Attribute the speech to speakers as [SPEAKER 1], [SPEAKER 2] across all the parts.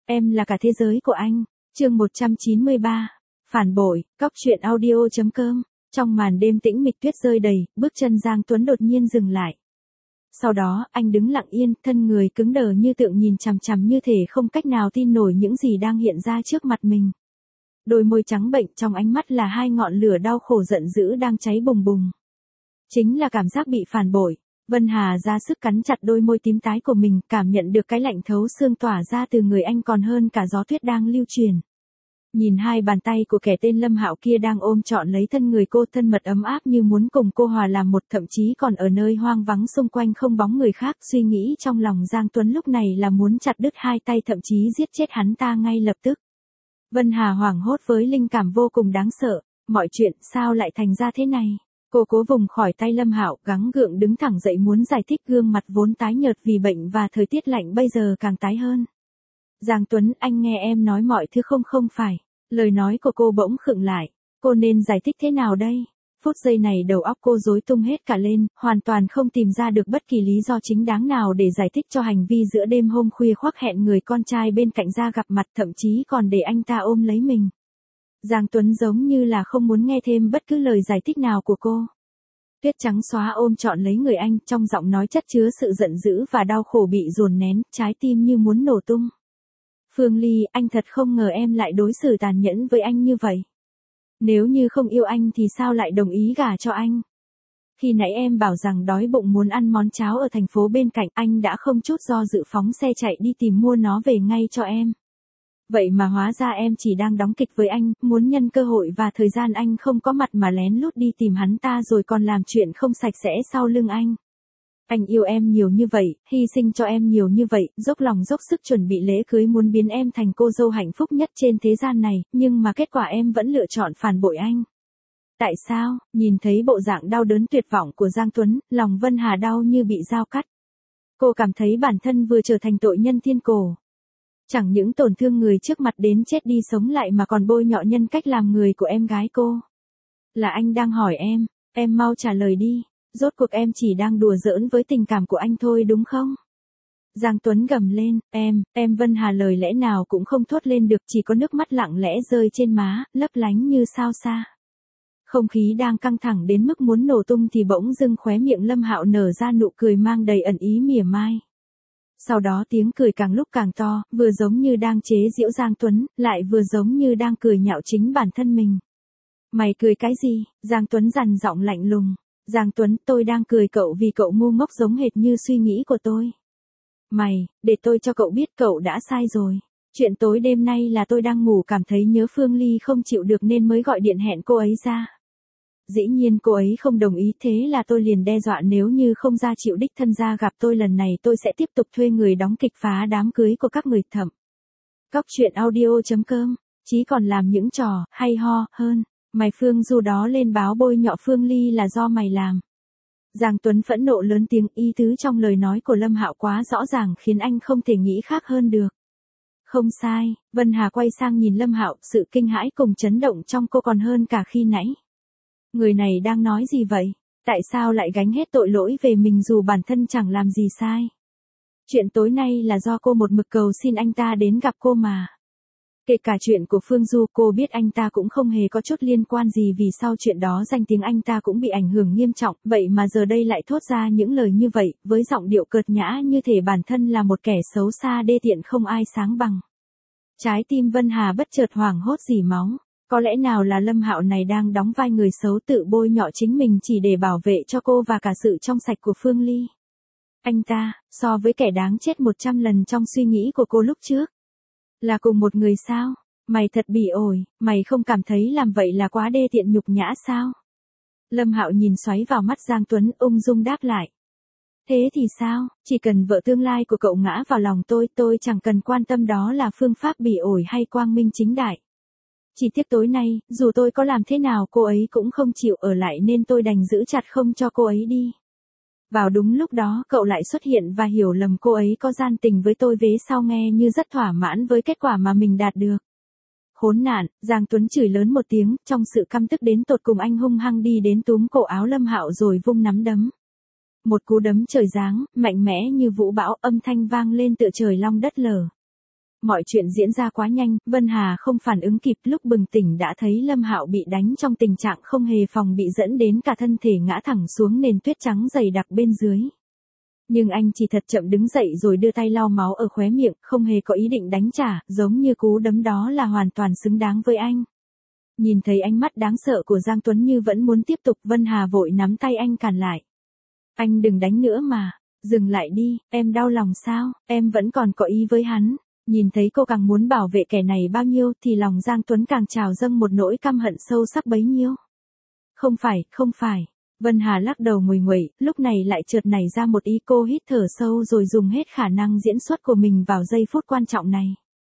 [SPEAKER 1] Em là cả thế giới của anh. Chương 193. Phản bội, Cóc truyện audio.com. Trong màn đêm tĩnh mịch tuyết rơi đầy, bước chân Giang Tuấn đột nhiên dừng lại. Sau đó, anh đứng lặng yên, thân người cứng đờ như tượng nhìn chằm chằm như thể không cách nào tin nổi những gì đang hiện ra trước mặt mình. Đôi môi trắng bệnh, trong ánh mắt là hai ngọn lửa đau khổ giận dữ đang cháy bùng bùng. Chính là cảm giác bị phản bội. Vân Hà ra sức cắn chặt đôi môi tím tái của mình, cảm nhận được cái lạnh thấu xương tỏa ra từ người anh còn hơn cả gió tuyết đang lưu truyền. Nhìn hai bàn tay của kẻ tên Lâm Hạo kia đang ôm trọn lấy thân người cô, thân mật ấm áp như muốn cùng cô hòa làm một, thậm chí còn ở nơi hoang vắng xung quanh không bóng người khác, suy nghĩ trong lòng Giang Tuấn lúc này là muốn chặt đứt hai tay, thậm chí giết chết hắn ta ngay lập tức. Vân Hà hoảng hốt với linh cảm vô cùng đáng sợ, mọi chuyện sao lại thành ra thế này? Cô cố vùng khỏi tay Lâm Hạo, gắng gượng đứng thẳng dậy muốn giải thích, gương mặt vốn tái nhợt vì bệnh và thời tiết lạnh bây giờ càng tái hơn. Giang Tuấn, anh nghe em nói mọi thứ không phải. Lời nói của cô bỗng khựng lại. Cô nên giải thích thế nào đây? Phút giây này đầu óc cô rối tung hết cả lên, hoàn toàn không tìm ra được bất kỳ lý do chính đáng nào để giải thích cho hành vi giữa đêm hôm khuya khoác hẹn người con trai bên cạnh ra gặp mặt, thậm chí còn để anh ta ôm lấy mình. Giang Tuấn giống như là không muốn nghe thêm bất cứ lời giải thích nào của cô. Tuyết trắng xóa ôm trọn lấy người anh, trong giọng nói chất chứa sự giận dữ và đau khổ bị dồn nén, trái tim như muốn nổ tung. Phương Ly, anh thật không ngờ em lại đối xử tàn nhẫn với anh như vậy. Nếu như không yêu anh thì sao lại đồng ý gả cho anh? Khi nãy em bảo rằng đói bụng muốn ăn món cháo ở thành phố bên cạnh, anh đã không chút do dự phóng xe chạy đi tìm mua nó về ngay cho em. Vậy mà hóa ra em chỉ đang đóng kịch với anh, muốn nhân cơ hội và thời gian anh không có mặt mà lén lút đi tìm hắn ta rồi còn làm chuyện không sạch sẽ sau lưng anh. Anh yêu em nhiều như vậy, hy sinh cho em nhiều như vậy, dốc lòng dốc sức chuẩn bị lễ cưới, muốn biến em thành cô dâu hạnh phúc nhất trên thế gian này, nhưng mà kết quả em vẫn lựa chọn phản bội anh. Tại sao? Nhìn thấy bộ dạng đau đớn tuyệt vọng của Giang Tuấn, lòng Vân Hà đau như bị dao cắt. Cô cảm thấy bản thân vừa trở thành tội nhân thiên cổ. Chẳng những tổn thương người trước mặt đến chết đi sống lại mà còn bôi nhọ nhân cách làm người của em gái cô. Là anh đang hỏi em mau trả lời đi. Rốt cuộc em chỉ đang đùa giỡn với tình cảm của anh thôi đúng không? Giang Tuấn gầm lên, em Vân Hà lời lẽ nào cũng không thốt lên được, chỉ có nước mắt lặng lẽ rơi trên má, lấp lánh như sao xa. Không khí đang căng thẳng đến mức muốn nổ tung thì bỗng dưng khóe miệng Lâm Hạo nở ra nụ cười mang đầy ẩn ý mỉa mai. Sau đó tiếng cười càng lúc càng to, vừa giống như đang chế giễu Giang Tuấn, lại vừa giống như đang cười nhạo chính bản thân mình. Mày cười cái gì? Giang Tuấn dằn giọng lạnh lùng. Giang Tuấn, tôi đang cười cậu vì cậu ngu ngốc giống hệt như suy nghĩ của tôi. Mày, để tôi cho cậu biết cậu đã sai rồi. Chuyện tối đêm nay là tôi đang ngủ cảm thấy nhớ Phương Ly không chịu được nên mới gọi điện hẹn cô ấy ra. Dĩ nhiên cô ấy không đồng ý, thế là tôi liền đe dọa nếu như không ra chịu đích thân ra gặp tôi lần này tôi sẽ tiếp tục thuê người đóng kịch phá đám cưới của các người thẩm. Cóc truyện audio.com, chí còn làm những trò hay ho hơn. Mày Phương Du đó lên báo bôi nhọ Phương Ly là do mày làm. Giang Tuấn phẫn nộ lớn tiếng, ý tứ trong lời nói của Lâm Hạo quá rõ ràng khiến anh không thể nghĩ khác hơn được. Không sai, Vân Hà quay sang nhìn Lâm Hạo, sự kinh hãi cùng chấn động trong cô còn hơn cả khi nãy. Người này đang nói gì vậy? Tại sao lại gánh hết tội lỗi về mình dù bản thân chẳng làm gì sai? Chuyện tối nay là do cô một mực cầu xin anh ta đến gặp cô mà. Kể cả chuyện của Phương Du, cô biết anh ta cũng không hề có chút liên quan gì, vì sau chuyện đó danh tiếng anh ta cũng bị ảnh hưởng nghiêm trọng, vậy mà giờ đây lại thốt ra những lời như vậy, với giọng điệu cợt nhã như thể bản thân là một kẻ xấu xa đê tiện không ai sáng bằng. Trái tim Vân Hà bất chợt hoảng hốt rỉ máu, có lẽ nào là Lâm Hạo này đang đóng vai người xấu tự bôi nhọ chính mình chỉ để bảo vệ cho cô và cả sự trong sạch của Phương Ly. Anh ta, so với kẻ đáng chết 100 lần trong suy nghĩ của cô lúc trước. Là cùng một người sao? Mày thật bỉ ổi, mày không cảm thấy làm vậy là quá đê tiện nhục nhã sao? Lâm Hạo nhìn xoáy vào mắt Giang Tuấn, ung dung đáp lại. Thế thì sao, chỉ cần vợ tương lai của cậu ngã vào lòng tôi chẳng cần quan tâm đó là phương pháp bỉ ổi hay quang minh chính đại. Chỉ tiếc tối nay, dù tôi có làm thế nào cô ấy cũng không chịu ở lại nên tôi đành giữ chặt không cho cô ấy đi. Vào đúng lúc đó cậu lại xuất hiện và hiểu lầm cô ấy có gian tình với tôi, vế sau nghe như rất thỏa mãn với kết quả mà mình đạt được. Khốn nạn, Giang Tuấn chửi lớn một tiếng, trong sự căm tức đến tột cùng anh hung hăng đi đến túm cổ áo Lâm Hạo rồi vung nắm đấm. Một cú đấm trời giáng, mạnh mẽ như vũ bão, âm thanh vang lên tựa trời long đất lở. Mọi chuyện diễn ra quá nhanh, Vân Hà không phản ứng kịp, lúc bừng tỉnh đã thấy Lâm Hạo bị đánh trong tình trạng không hề phòng bị, dẫn đến cả thân thể ngã thẳng xuống nền tuyết trắng dày đặc bên dưới. Nhưng anh chỉ thật chậm đứng dậy rồi đưa tay lau máu ở khóe miệng, không hề có ý định đánh trả, giống như cú đấm đó là hoàn toàn xứng đáng với anh. Nhìn thấy ánh mắt đáng sợ của Giang Tuấn như vẫn muốn tiếp tục, Vân Hà vội nắm tay anh cản lại. Anh đừng đánh nữa mà, dừng lại đi, em đau lòng sao, em vẫn còn có ý với hắn. Nhìn thấy cô càng muốn bảo vệ kẻ này bao nhiêu thì lòng Giang Tuấn càng trào dâng một nỗi căm hận sâu sắc bấy nhiêu. Không phải. Vân Hà lắc đầu nguầy nguậy, lúc này lại chợt nảy ra một ý, cô hít thở sâu rồi dùng hết khả năng diễn xuất của mình vào giây phút quan trọng này.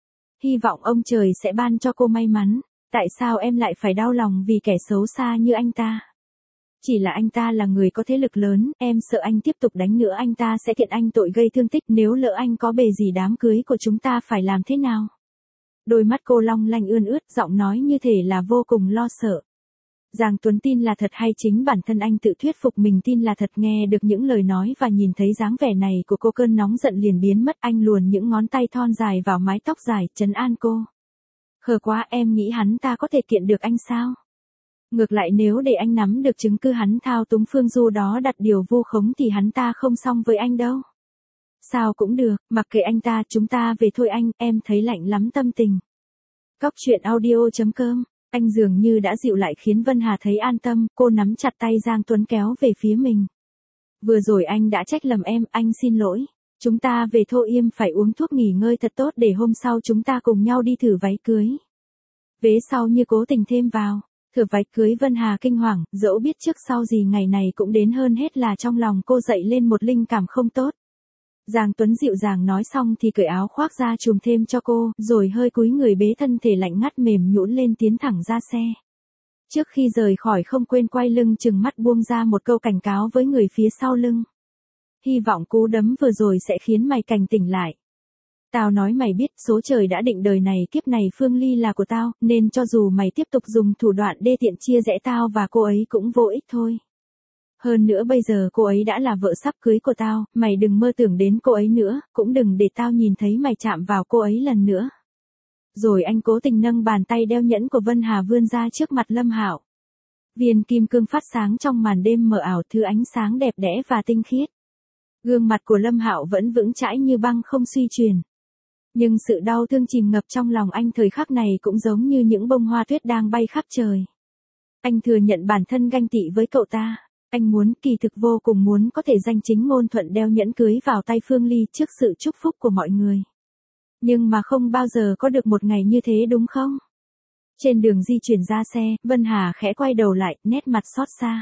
[SPEAKER 1] Hy vọng ông trời sẽ ban cho cô may mắn. Tại sao em lại phải đau lòng vì kẻ xấu xa như anh ta? Chỉ là anh ta là người có thế lực lớn, em sợ anh tiếp tục đánh nữa anh ta sẽ kiện anh tội gây thương tích, nếu lỡ anh có bề gì đám cưới của chúng ta phải làm thế nào? Đôi mắt cô long lanh ươn ướt, giọng nói như thể là vô cùng lo sợ. Giang Tuấn tin là thật hay chính bản thân anh tự thuyết phục mình tin là thật? Nghe được những lời nói và nhìn thấy dáng vẻ này của cô, cơn nóng giận liền biến mất, anh luồn những ngón tay thon dài vào mái tóc dài, trấn an cô. Khờ quá, em nghĩ hắn ta có thể kiện được anh sao? Ngược lại nếu để anh nắm được chứng cứ hắn thao túng Phương Du đó đặt điều vu khống thì hắn ta không xong với anh đâu. Sao cũng được, mặc kệ anh ta, chúng ta về thôi anh, em thấy lạnh lắm tâm tình. Cóc truyện audio.com, anh dường như đã dịu lại khiến Vân Hà thấy an tâm, cô nắm chặt tay Giang Tuấn kéo về phía mình. Vừa rồi anh đã trách lầm em, anh xin lỗi. Chúng ta về thôi, em phải uống thuốc nghỉ ngơi thật tốt để hôm sau chúng ta cùng nhau đi thử váy cưới. Vế sau như cố tình thêm vào. Thử váy cưới, Vân Hà kinh hoàng, dẫu biết trước sau gì ngày này cũng đến, hơn hết là trong lòng cô dậy lên một linh cảm không tốt. Giang Tuấn dịu dàng nói xong thì cởi áo khoác ra trùm thêm cho cô, rồi hơi cúi người bế thân thể lạnh ngắt mềm nhũn lên tiến thẳng ra xe. Trước khi rời khỏi không quên quay lưng chừng mắt buông ra một câu cảnh cáo với người phía sau lưng. Hy vọng cú đấm vừa rồi sẽ khiến mày cảnh tỉnh lại. Tao nói mày biết, số trời đã định đời này kiếp này Phương Ly là của tao, nên cho dù mày tiếp tục dùng thủ đoạn đê tiện chia rẽ tao và cô ấy cũng vô ích thôi. Hơn nữa bây giờ cô ấy đã là vợ sắp cưới của tao, mày đừng mơ tưởng đến cô ấy nữa, cũng đừng để tao nhìn thấy mày chạm vào cô ấy lần nữa. Rồi anh cố tình nâng bàn tay đeo nhẫn của Vân Hà vươn ra trước mặt Lâm Hạo. Viên kim cương phát sáng trong màn đêm mờ ảo, thứ ánh sáng đẹp đẽ và tinh khiết. Gương mặt của Lâm Hạo vẫn vững chãi như băng không suy chuyển. Nhưng sự đau thương chìm ngập trong lòng anh thời khắc này cũng giống như những bông hoa tuyết đang bay khắp trời. Anh thừa nhận bản thân ganh tị với cậu ta. Anh muốn, kỳ thực vô cùng muốn có thể danh chính ngôn thuận đeo nhẫn cưới vào tay Phương Ly trước sự chúc phúc của mọi người. Nhưng mà không bao giờ có được một ngày như thế đúng không? Trên đường di chuyển ra xe, Vân Hà khẽ quay đầu lại, nét mặt xót xa.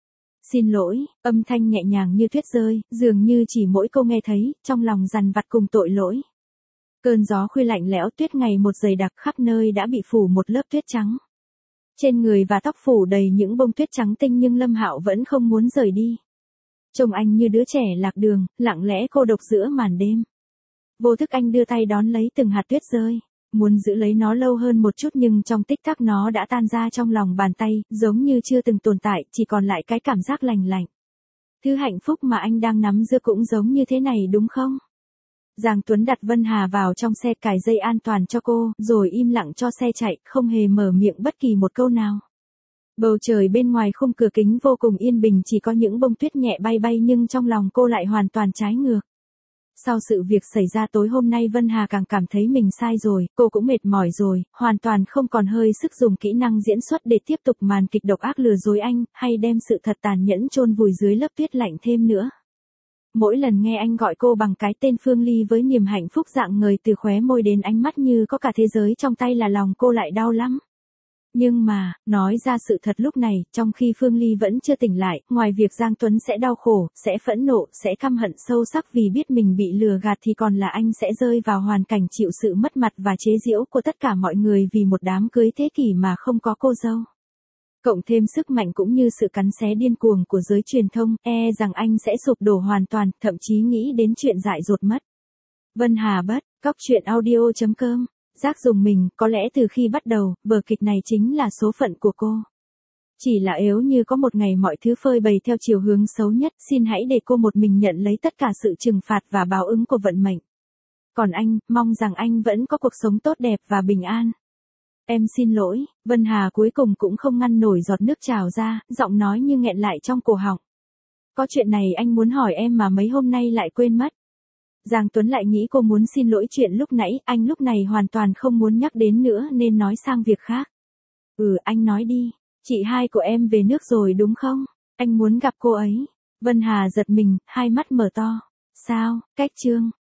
[SPEAKER 1] Xin lỗi, âm thanh nhẹ nhàng như tuyết rơi, dường như chỉ mỗi câu nghe thấy, trong lòng dằn vặt cùng tội lỗi. Cơn gió khuya lạnh lẽo, tuyết ngày một dày đặc, khắp nơi đã bị phủ một lớp tuyết trắng. Trên người và tóc phủ đầy những bông tuyết trắng tinh, nhưng Lâm Hạo vẫn không muốn rời đi. Trông anh như đứa trẻ lạc đường, lặng lẽ cô độc giữa màn đêm. Vô thức anh đưa tay đón lấy từng hạt tuyết rơi, muốn giữ lấy nó lâu hơn một chút, nhưng trong tích tắc nó đã tan ra trong lòng bàn tay, giống như chưa từng tồn tại, chỉ còn lại cái cảm giác lành lạnh. Thứ hạnh phúc mà anh đang nắm giữ cũng giống như thế này đúng không? Giang Tuấn đặt Vân Hà vào trong xe, cài dây an toàn cho cô, rồi im lặng cho xe chạy, không hề mở miệng bất kỳ một câu nào. Bầu trời bên ngoài khung cửa kính vô cùng yên bình, chỉ có những bông tuyết nhẹ bay bay, nhưng trong lòng cô lại hoàn toàn trái ngược. Sau sự việc xảy ra tối hôm nay, Vân Hà càng cảm thấy mình sai rồi, cô cũng mệt mỏi rồi, hoàn toàn không còn hơi sức dùng kỹ năng diễn xuất để tiếp tục màn kịch độc ác lừa dối anh, hay đem sự thật tàn nhẫn chôn vùi dưới lớp tuyết lạnh thêm nữa. Mỗi lần nghe anh gọi cô bằng cái tên Phương Ly với niềm hạnh phúc rạng ngời từ khóe môi đến ánh mắt như có cả thế giới trong tay, là lòng cô lại đau lắm. Nhưng mà, nói ra sự thật lúc này, trong khi Phương Ly vẫn chưa tỉnh lại, ngoài việc Giang Tuấn sẽ đau khổ, sẽ phẫn nộ, sẽ căm hận sâu sắc vì biết mình bị lừa gạt, thì còn là anh sẽ rơi vào hoàn cảnh chịu sự mất mặt và chế giễu của tất cả mọi người vì một đám cưới thế kỷ mà không có cô dâu. Cộng thêm sức mạnh cũng như sự cắn xé điên cuồng của giới truyền thông, rằng anh sẽ sụp đổ hoàn toàn, thậm chí nghĩ đến chuyện dại dột mất. Vân Hà bất, cóc truyện audio.com. Giác dùng mình, có lẽ từ khi bắt đầu, vở kịch này chính là số phận của cô. Chỉ là nếu như có một ngày mọi thứ phơi bày theo chiều hướng xấu nhất, xin hãy để cô một mình nhận lấy tất cả sự trừng phạt và báo ứng của vận mệnh. Còn anh, mong rằng anh vẫn có cuộc sống tốt đẹp và bình an. Em xin lỗi, Vân Hà cuối cùng cũng không ngăn nổi giọt nước trào ra, giọng nói như nghẹn lại trong cổ họng. Có chuyện này anh muốn hỏi em mà mấy hôm nay lại quên mất. Giang Tuấn lại nghĩ cô muốn xin lỗi chuyện lúc nãy, anh lúc này hoàn toàn không muốn nhắc đến nữa nên nói sang việc khác. Anh nói đi, chị hai của em về nước rồi đúng không? Anh muốn gặp cô ấy. Vân Hà giật mình, hai mắt mở to. Sao, cách Trương,